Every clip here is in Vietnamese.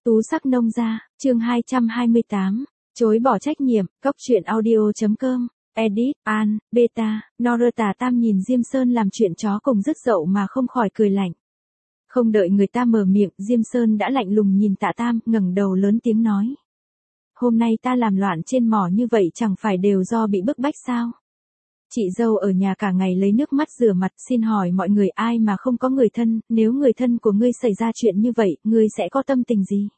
Tú sắc nông gia, chương 228, chối bỏ trách nhiệm, cóc truyện audio.com, edit, an, beta, Norata Tam nhìn Diêm Sơn làm chuyện chó cùng rất dậu mà không khỏi cười lạnh. Không đợi người ta mở miệng, Diêm Sơn đã lạnh lùng nhìn Tạ Tam, ngẩng đầu lớn tiếng nói. Hôm nay ta làm loạn trên mỏ như vậy chẳng phải đều do bị bức bách sao? Chị dâu ở nhà cả ngày lấy nước mắt rửa mặt, xin hỏi mọi người ai mà không có người thân, nếu người thân của ngươi xảy ra chuyện như vậy, ngươi sẽ có tâm tình gì?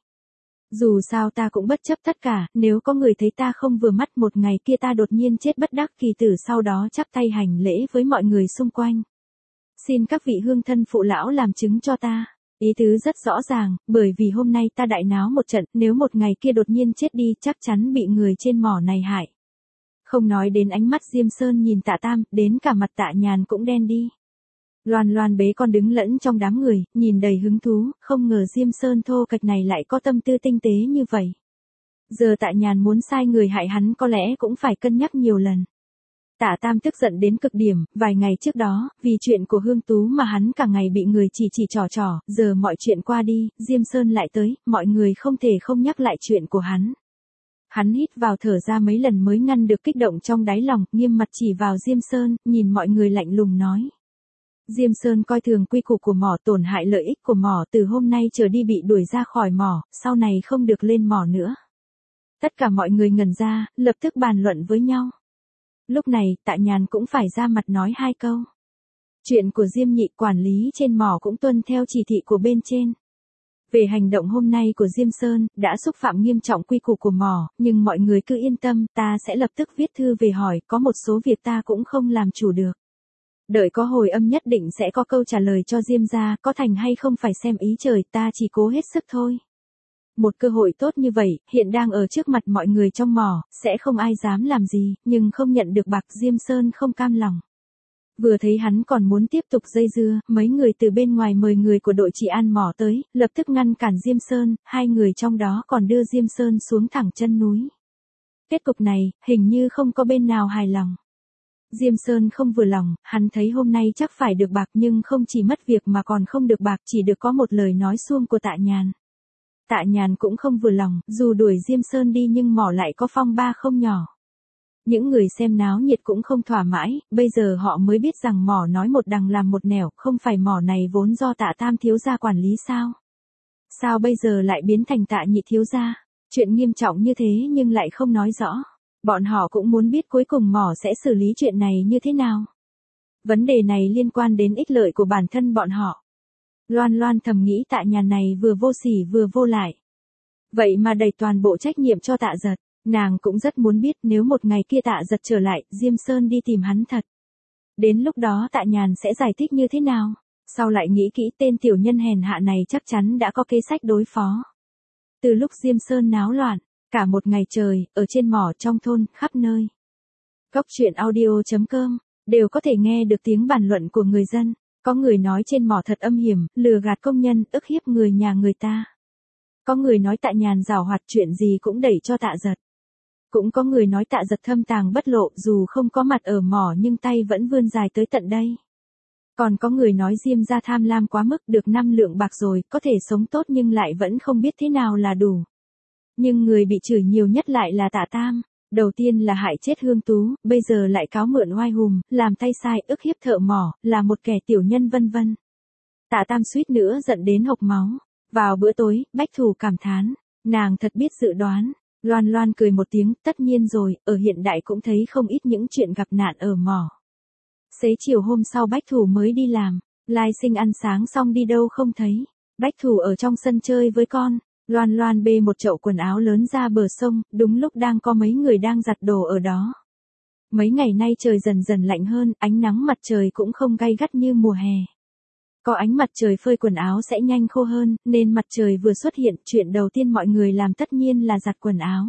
Dù sao ta cũng bất chấp tất cả, nếu có người thấy ta không vừa mắt một ngày kia ta đột nhiên chết bất đắc kỳ tử sau đó chắp tay hành lễ với mọi người xung quanh. Xin các vị hương thân phụ lão làm chứng cho ta. Ý tứ rất rõ ràng, bởi vì hôm nay ta đại náo một trận, nếu một ngày kia đột nhiên chết đi chắc chắn bị người trên mỏ này hại. Không nói đến ánh mắt Diêm Sơn nhìn Tạ Tam, đến cả mặt Tạ Nhàn cũng đen đi. Loan Loan bế con đứng lẫn trong đám người, nhìn đầy hứng thú, không ngờ Diêm Sơn thô kệch này lại có tâm tư tinh tế như vậy. Giờ Tạ Nhàn muốn sai người hại hắn có lẽ cũng phải cân nhắc nhiều lần. Tạ Tam tức giận đến cực điểm, vài ngày trước đó, vì chuyện của Hương Tú mà hắn cả ngày bị người chỉ trò, giờ mọi chuyện qua đi, Diêm Sơn lại tới, mọi người không thể không nhắc lại chuyện của hắn. Hắn hít vào thở ra mấy lần mới ngăn được kích động trong đáy lòng, nghiêm mặt chỉ vào Diêm Sơn, nhìn mọi người lạnh lùng nói. Diêm Sơn coi thường quy củ của mỏ, tổn hại lợi ích của mỏ, từ hôm nay trở đi bị đuổi ra khỏi mỏ, sau này không được lên mỏ nữa. Tất cả mọi người ngẩn ra, lập tức bàn luận với nhau. Lúc này, Tạ Nhàn cũng phải ra mặt nói hai câu. Chuyện của Diêm Nhị quản lý trên mỏ cũng tuân theo chỉ thị của bên trên. Về hành động hôm nay của Diêm Sơn, đã xúc phạm nghiêm trọng quy củ của mỏ, nhưng mọi người cứ yên tâm, ta sẽ lập tức viết thư về hỏi, có một số việc ta cũng không làm chủ được. Đợi có hồi âm nhất định sẽ có câu trả lời cho Diêm gia, có thành hay không phải xem ý trời, ta chỉ cố hết sức thôi. Một cơ hội tốt như vậy, hiện đang ở trước mặt mọi người trong mỏ, sẽ không ai dám làm gì, nhưng không nhận được bạc, Diêm Sơn không cam lòng. Vừa thấy hắn còn muốn tiếp tục dây dưa, mấy người từ bên ngoài mời người của đội trị an mỏ tới, lập tức ngăn cản Diêm Sơn, hai người trong đó còn đưa Diêm Sơn xuống thẳng chân núi. Kết cục này, hình như không có bên nào hài lòng. Diêm Sơn không vừa lòng, hắn thấy hôm nay chắc phải được bạc nhưng không chỉ mất việc mà còn không được bạc, chỉ được có một lời nói suông của Tạ Nhàn. Tạ Nhàn cũng không vừa lòng, dù đuổi Diêm Sơn đi nhưng mỏ lại có phong ba không nhỏ. Những người xem náo nhiệt cũng không thỏa mãn, bây giờ họ mới biết rằng mỏ nói một đằng làm một nẻo, không phải mỏ này vốn do Tạ Tam thiếu gia quản lý sao? Sao bây giờ lại biến thành Tạ Nhị thiếu gia? Chuyện nghiêm trọng như thế nhưng lại không nói rõ. Bọn họ cũng muốn biết cuối cùng mỏ sẽ xử lý chuyện này như thế nào. Vấn đề này liên quan đến ích lợi của bản thân bọn họ. Loan Loan thầm nghĩ Tạ Nhàn này vừa vô sỉ vừa vô lại. Vậy mà đẩy toàn bộ trách nhiệm cho Tạ Giật. Nàng cũng rất muốn biết nếu một ngày kia Tạ Giật trở lại, Diêm Sơn đi tìm hắn thật. Đến lúc đó Tạ Nhàn sẽ giải thích như thế nào? Sau lại nghĩ kỹ tên tiểu nhân hèn hạ này chắc chắn đã có kế sách đối phó. Từ lúc Diêm Sơn náo loạn, cả một ngày trời, ở trên mỏ trong thôn, khắp nơi. Cóc truyện audio.com, đều có thể nghe được tiếng bàn luận của người dân. Có người nói trên mỏ thật âm hiểm, lừa gạt công nhân, ức hiếp người nhà người ta. Có người nói Tạ Nhàn giảo hoạt, chuyện gì cũng đẩy cho Tạ Giật. Cũng có người nói Tạ Giật thâm tàng bất lộ, dù không có mặt ở mỏ nhưng tay vẫn vươn dài tới tận đây. Còn có người nói Diêm gia tham lam quá mức, được 5 lượng bạc rồi, có thể sống tốt nhưng lại vẫn không biết thế nào là đủ. Nhưng người bị chửi nhiều nhất lại là Tạ Tam. Đầu tiên là hại chết Hương Tú, bây giờ lại cáo mượn oai hùng, làm tay sai, ức hiếp thợ mỏ, là một kẻ tiểu nhân vân vân. Tạ Tam suýt nữa giận đến hộc máu. Vào bữa tối, Bách Thù cảm thán, nàng thật biết dự đoán. Loan Loan cười một tiếng, tất nhiên rồi, ở hiện đại cũng thấy không ít những chuyện gặp nạn ở mỏ. Xế chiều hôm sau Bách Thù mới đi làm, Lai Sinh ăn sáng xong đi đâu không thấy. Bách Thù ở trong sân chơi với con. Loan Loan bê một chậu quần áo lớn ra bờ sông, đúng lúc đang có mấy người đang giặt đồ ở đó. Mấy ngày nay trời dần dần lạnh hơn, ánh nắng mặt trời cũng không gay gắt như mùa hè. Có ánh mặt trời phơi quần áo sẽ nhanh khô hơn, nên mặt trời vừa xuất hiện, chuyện đầu tiên mọi người làm tất nhiên là giặt quần áo.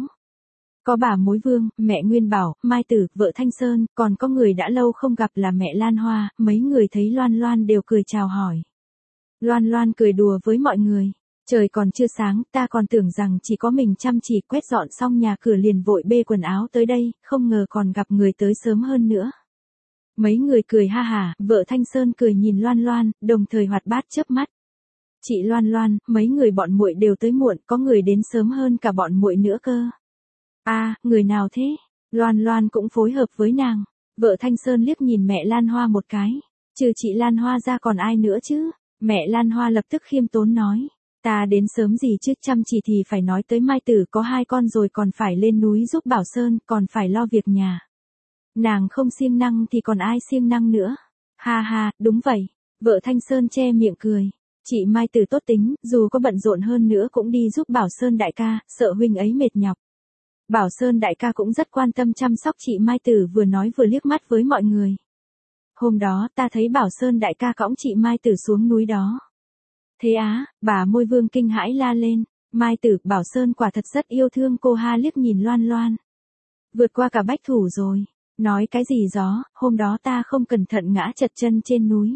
Có bà Mối Vương, mẹ Nguyên Bảo, Mai Tử, vợ Thanh Sơn, còn có người đã lâu không gặp là mẹ Lan Hoa, mấy người thấy Loan Loan đều cười chào hỏi. Loan Loan cười đùa với mọi người. Trời còn chưa sáng, ta còn tưởng rằng chỉ có mình chăm chỉ quét dọn xong nhà cửa liền vội bê quần áo tới đây, không ngờ còn gặp người tới sớm hơn nữa. Mấy người cười ha hả, vợ Thanh Sơn cười nhìn Loan Loan, đồng thời hoạt bát chớp mắt. Chị Loan Loan, mấy người bọn muội đều tới muộn, có người đến sớm hơn cả bọn muội nữa cơ. À, người nào thế? Loan Loan cũng phối hợp với nàng. Vợ Thanh Sơn liếc nhìn mẹ Lan Hoa một cái. Trừ chị Lan Hoa ra còn ai nữa chứ? Mẹ Lan Hoa lập tức khiêm tốn nói. Ta đến sớm gì chứ, chăm chỉ thì phải nói tới Mai Tử có 2 con rồi còn phải lên núi giúp Bảo Sơn, còn phải lo việc nhà. Nàng không siêng năng thì còn ai siêng năng nữa. Ha ha, đúng vậy. Vợ Thanh Sơn che miệng cười. Chị Mai Tử tốt tính, dù có bận rộn hơn nữa cũng đi giúp Bảo Sơn đại ca, sợ huynh ấy mệt nhọc. Bảo Sơn đại ca cũng rất quan tâm chăm sóc chị Mai Tử, vừa nói vừa liếc mắt với mọi người. Hôm đó ta thấy Bảo Sơn đại ca cõng chị Mai Tử xuống núi đó. Thế á, bà Môi Vương kinh hãi la lên. Mai Tử, Bảo Sơn quả thật rất yêu thương cô ha, liếc nhìn Loan Loan. Vượt qua cả bách thủ rồi. Nói cái gì gió, hôm đó ta không cẩn thận ngã chật chân trên núi.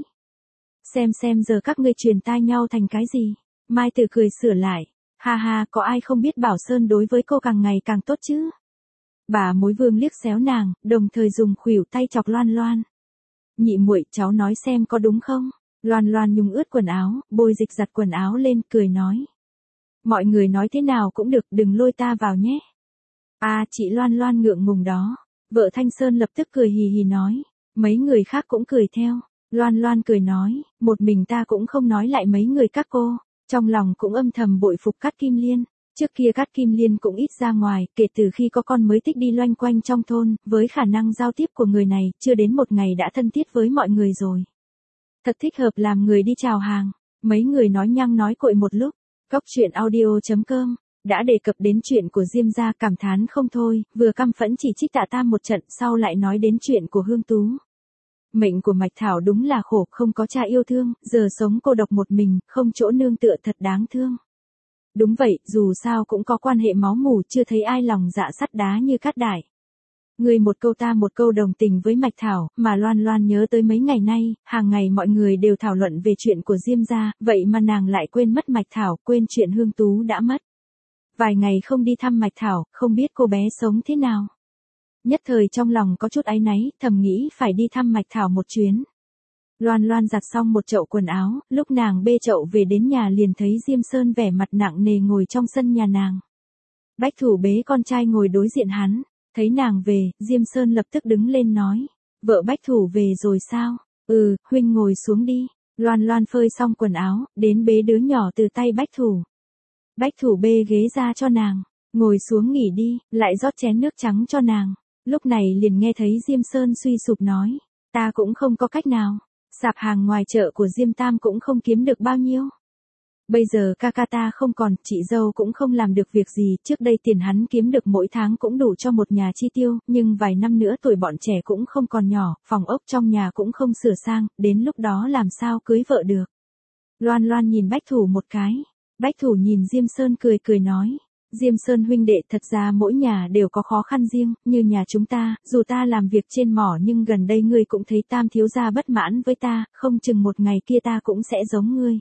Xem giờ các ngươi truyền tai nhau thành cái gì. Mai Tử cười sửa lại. Ha ha, có ai không biết Bảo Sơn đối với cô càng ngày càng tốt chứ. Bà Mối Vương liếc xéo nàng, đồng thời dùng khuỷu tay chọc Loan Loan. Nhị muội, cháu nói xem có đúng không? Loan Loan nhúng ướt quần áo, bôi dịch giặt quần áo lên, cười nói. Mọi người nói thế nào cũng được, đừng lôi ta vào nhé. À, chị Loan Loan ngượng ngùng đó. Vợ Thanh Sơn lập tức cười hì hì nói. Mấy người khác cũng cười theo. Loan Loan cười nói, một mình ta cũng không nói lại mấy người các cô. Trong lòng cũng âm thầm bội phục Cát Kim Liên. Trước kia Cát Kim Liên cũng ít ra ngoài, kể từ khi có con mới thích đi loanh quanh trong thôn, với khả năng giao tiếp của người này, chưa đến một ngày đã thân thiết với mọi người rồi. Thật thích hợp làm người đi chào hàng. Mấy người nói nhăng nói cội một lúc. Cóc truyện audio.com đã đề cập đến chuyện của Diêm gia, cảm thán không thôi, vừa căm phẫn chỉ trích Tạ Tam một trận, sau lại nói đến chuyện của Hương Tú. Mệnh của Mạch Thảo đúng là khổ, không có cha yêu thương, giờ sống cô độc một mình, không chỗ nương tựa, thật đáng thương. Đúng vậy, dù sao cũng có quan hệ máu mủ, chưa thấy ai lòng dạ sắt đá như Cát Đại. Người một câu ta một câu đồng tình với Mạch Thảo, mà Loan Loan nhớ tới mấy ngày nay, hàng ngày mọi người đều thảo luận về chuyện của Diêm gia, vậy mà nàng lại quên mất Mạch Thảo, quên chuyện Hương Tú đã mất. Vài ngày không đi thăm Mạch Thảo, không biết cô bé sống thế nào. Nhất thời trong lòng có chút áy náy, thầm nghĩ phải đi thăm Mạch Thảo một chuyến. Loan Loan giặt xong một chậu quần áo, lúc nàng bê chậu về đến nhà liền thấy Diêm Sơn vẻ mặt nặng nề ngồi trong sân nhà nàng. Bách Thủ bế con trai ngồi đối diện hắn, thấy nàng về, Diêm Sơn lập tức đứng lên nói, vợ Bách Thủ về rồi sao? Ừ, huynh ngồi xuống đi. Loan Loan phơi xong quần áo, đến bế đứa nhỏ từ tay Bách Thủ. Bách Thủ bê ghế ra cho nàng, ngồi xuống nghỉ đi, lại rót chén nước trắng cho nàng. Lúc này liền nghe thấy Diêm Sơn suy sụp nói, ta cũng không có cách nào, sạp hàng ngoài chợ của Diêm Tam cũng không kiếm được bao nhiêu. Bây giờ ca ca ta không còn, chị dâu cũng không làm được việc gì, trước đây tiền hắn kiếm được mỗi tháng cũng đủ cho một nhà chi tiêu, nhưng vài năm nữa tuổi bọn trẻ cũng không còn nhỏ, phòng ốc trong nhà cũng không sửa sang, đến lúc đó làm sao cưới vợ được. Loan Loan nhìn Bách Thủ một cái, Bách Thủ nhìn Diêm Sơn cười cười nói. Diêm Sơn huynh đệ, thật ra mỗi nhà đều có khó khăn riêng, như nhà chúng ta, dù ta làm việc trên mỏ nhưng gần đây ngươi cũng thấy Tam thiếu gia bất mãn với ta, không chừng một ngày kia ta cũng sẽ giống ngươi.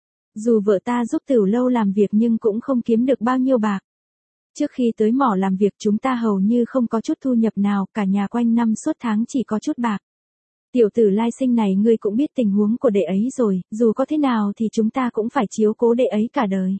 Dù vợ ta giúp Tửu Lâu làm việc nhưng cũng không kiếm được bao nhiêu bạc. Trước khi tới mỏ làm việc chúng ta hầu như không có chút thu nhập nào, cả nhà quanh năm suốt tháng chỉ có chút bạc. Tiểu tử Lai Sinh này ngươi cũng biết tình huống của đệ ấy rồi, dù có thế nào thì chúng ta cũng phải chiếu cố đệ ấy cả đời.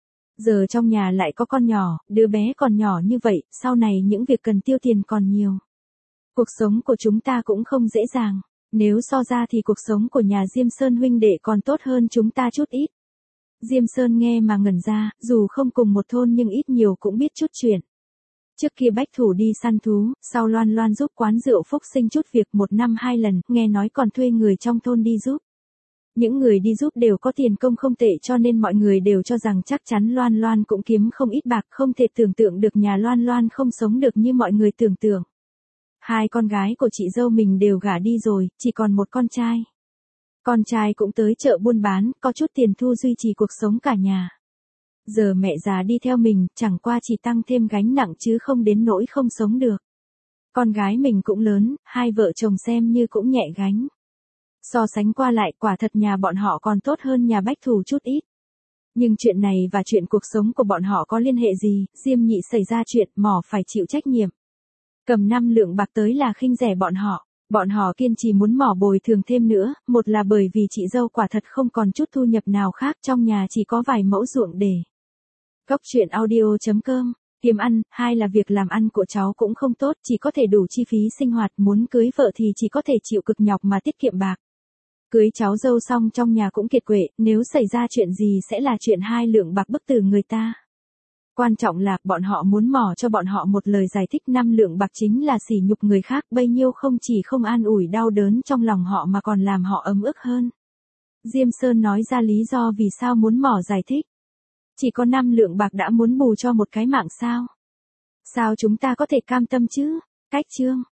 Giờ trong nhà lại có con nhỏ, đứa bé còn nhỏ như vậy, sau này những việc cần tiêu tiền còn nhiều. Cuộc sống của chúng ta cũng không dễ dàng, nếu so ra thì cuộc sống của nhà Diêm Sơn huynh đệ còn tốt hơn chúng ta chút ít. Diêm Sơn nghe mà ngẩn ra, dù không cùng một thôn nhưng ít nhiều cũng biết chút chuyện. Trước kia Bách Thủ đi săn thú, sau Loan Loan giúp quán rượu Phúc Sinh chút việc 1 năm 2 lần, nghe nói còn thuê người trong thôn đi giúp. Những người đi giúp đều có tiền công không tệ cho nên mọi người đều cho rằng chắc chắn Loan Loan cũng kiếm không ít bạc, không thể tưởng tượng được nhà Loan Loan không sống được như mọi người tưởng tượng. 2 con gái của chị dâu mình đều gả đi rồi, chỉ còn một con trai. Con trai cũng tới chợ buôn bán, có chút tiền thu duy trì cuộc sống cả nhà. Giờ mẹ già đi theo mình, chẳng qua chỉ tăng thêm gánh nặng chứ không đến nỗi không sống được. Con gái mình cũng lớn, 2 vợ chồng xem như cũng nhẹ gánh. So sánh qua lại, quả thật nhà bọn họ còn tốt hơn nhà Bách Thủ chút ít. Nhưng chuyện này và chuyện cuộc sống của bọn họ có liên hệ gì, Diêm Nhị xảy ra chuyện, mỏ phải chịu trách nhiệm. Cầm 5 lượng bạc tới là khinh rẻ bọn họ. Bọn họ kiên trì muốn mỏ bồi thường thêm nữa, một là bởi vì chị dâu quả thật không còn chút thu nhập nào khác, trong nhà chỉ có vài mẫu ruộng để. Cốc truyện audio.com, kiếm ăn, hai là việc làm ăn của cháu cũng không tốt, chỉ có thể đủ chi phí sinh hoạt, muốn cưới vợ thì chỉ có thể chịu cực nhọc mà tiết kiệm bạc. Cưới cháu dâu xong trong nhà cũng kiệt quệ, nếu xảy ra chuyện gì sẽ là chuyện 2 lượng bạc bức tử người ta. Quan trọng là, bọn họ muốn mỏ cho bọn họ một lời giải thích 5 lượng bạc chính là sỉ nhục người khác, bấy nhiêu không chỉ không an ủi đau đớn trong lòng họ mà còn làm họ ấm ức hơn. Diêm Sơn nói ra lý do vì sao muốn mỏ giải thích. Chỉ có 5 lượng bạc đã muốn bù cho một cái mạng sao? Sao chúng ta có thể cam tâm chứ? Cách chương